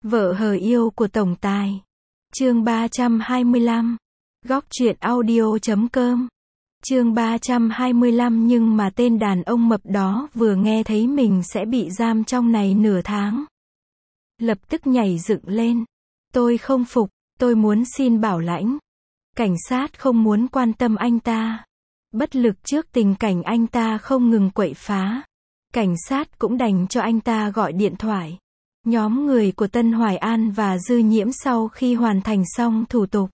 Vợ hờ yêu của tổng tài. Chương 325. Góc truyện audio.com. Chương 325. Nhưng mà tên đàn ông mập đó vừa nghe thấy mình sẽ bị giam trong này nửa tháng, lập tức nhảy dựng lên. Tôi không phục, tôi muốn xin bảo lãnh. Cảnh sát không muốn quan tâm anh ta. Bất lực trước tình cảnh anh ta không ngừng quậy phá, cảnh sát cũng đành cho anh ta gọi điện thoại. Nhóm người của Tân Hoài An và Dư Nhiễm sau khi hoàn thành xong thủ tục,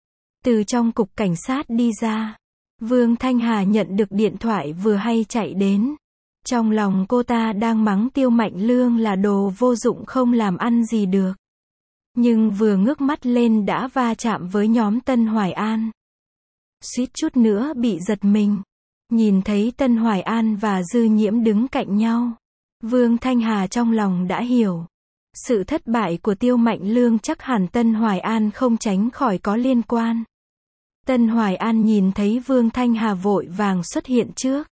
từ trong cục cảnh sát đi ra. Vương Thanh Hà nhận được điện thoại vừa hay chạy đến. Trong lòng cô ta đang mắng Tiêu Mạnh Lương là đồ vô dụng không làm ăn gì được. Nhưng vừa ngước mắt lên đã va chạm với nhóm Tân Hoài An. Suýt chút nữa bị giật mình. Nhìn thấy Tân Hoài An và Dư Nhiễm đứng cạnh nhau, Vương Thanh Hà trong lòng đã hiểu. Sự thất bại của Tiêu Mạnh Lương chắc hẳn Tân Hoài An không tránh khỏi có liên quan. Tân Hoài An nhìn thấy Vương Thanh Hà vội vàng xuất hiện trước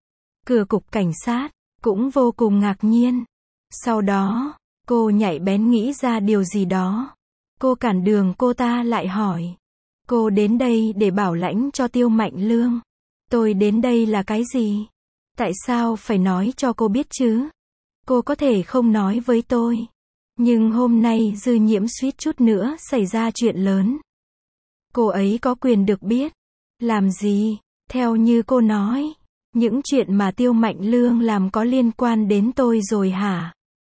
cửa cục cảnh sát, cũng vô cùng ngạc nhiên. Sau đó, cô nhạy bén nghĩ ra điều gì đó. Cô cản đường cô ta lại hỏi. Cô đến đây để bảo lãnh cho Tiêu Mạnh Lương. Tôi đến đây là cái gì? Tại sao phải nói cho cô biết chứ? Cô có thể không nói với tôi. Nhưng hôm nay Dư Nhiễm suýt chút nữa xảy ra chuyện lớn. Cô ấy có quyền được biết. Làm gì? Theo như cô nói, những chuyện mà Tiêu Mạnh Lương làm có liên quan đến tôi rồi hả?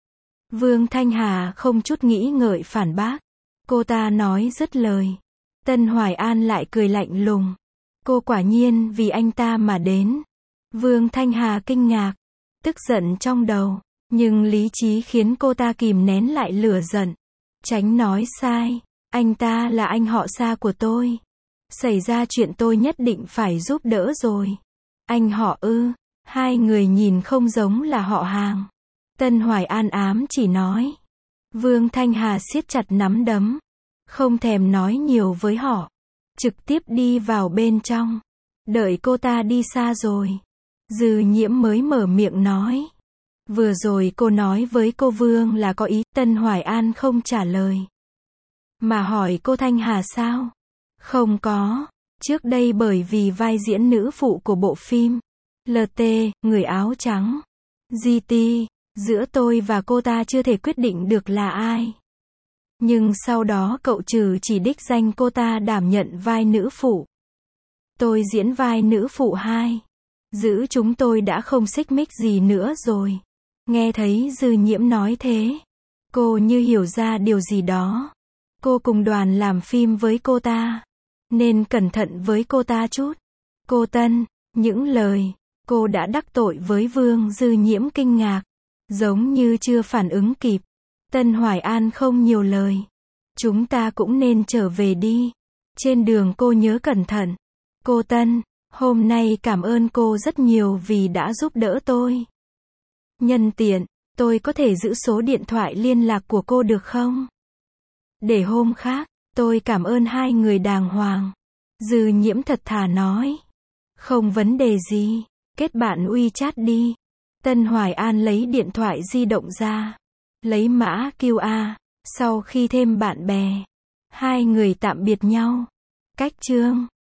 Vương Thanh Hà không chút nghĩ ngợi phản bác. Cô ta nói dứt lời, Tân Hoài An lại cười lạnh lùng. Cô quả nhiên vì anh ta mà đến. Vương Thanh Hà kinh ngạc, tức giận trong đầu, nhưng lý trí khiến cô ta kìm nén lại lửa giận. Tránh nói sai, anh ta là anh họ xa của tôi. Xảy ra chuyện tôi nhất định phải giúp đỡ rồi. Anh họ ư? Hai người nhìn không giống là họ hàng. Tân Hoài An ám chỉ nói. Vương Thanh Hà siết chặt nắm đấm, không thèm nói nhiều với họ, trực tiếp đi vào bên trong. Đợi cô ta đi xa rồi, Dư Nhiễm mới mở miệng nói. Vừa rồi cô nói với cô Vương là có ý. Tân Hoài An không trả lời, mà hỏi cô Thanh Hà sao? Không có. Trước đây bởi vì vai diễn nữ phụ của bộ phim LT, người áo trắng, GT, giữa tôi và cô ta chưa thể quyết định được là ai. Nhưng sau đó cậu trừ chỉ đích danh cô ta đảm nhận vai nữ phụ. Tôi diễn vai nữ phụ 2. Giữ chúng tôi đã không xích mích gì nữa rồi. Nghe thấy Dư Nhiễm nói thế, cô như hiểu ra điều gì đó. Cô cùng đoàn làm phim với cô ta, nên cẩn thận với cô ta chút. Cô Tân, những lời cô đã đắc tội với Vương. Dư Nhiễm kinh ngạc, giống như chưa phản ứng kịp. Tân Hoài An không nhiều lời. Chúng ta cũng nên trở về đi. Trên đường cô nhớ cẩn thận. Cô Tân, hôm nay cảm ơn cô rất nhiều vì đã giúp đỡ tôi. Nhân tiện, tôi có thể giữ số điện thoại liên lạc của cô được không? Để hôm khác, tôi cảm ơn hai người đàng hoàng. Dư Nhiễm thật thà nói. Không vấn đề gì, kết bạn WeChat đi. Tân Hoài An lấy điện thoại di động ra, lấy mã QR, sau khi thêm bạn bè, hai người tạm biệt nhau. Cách chương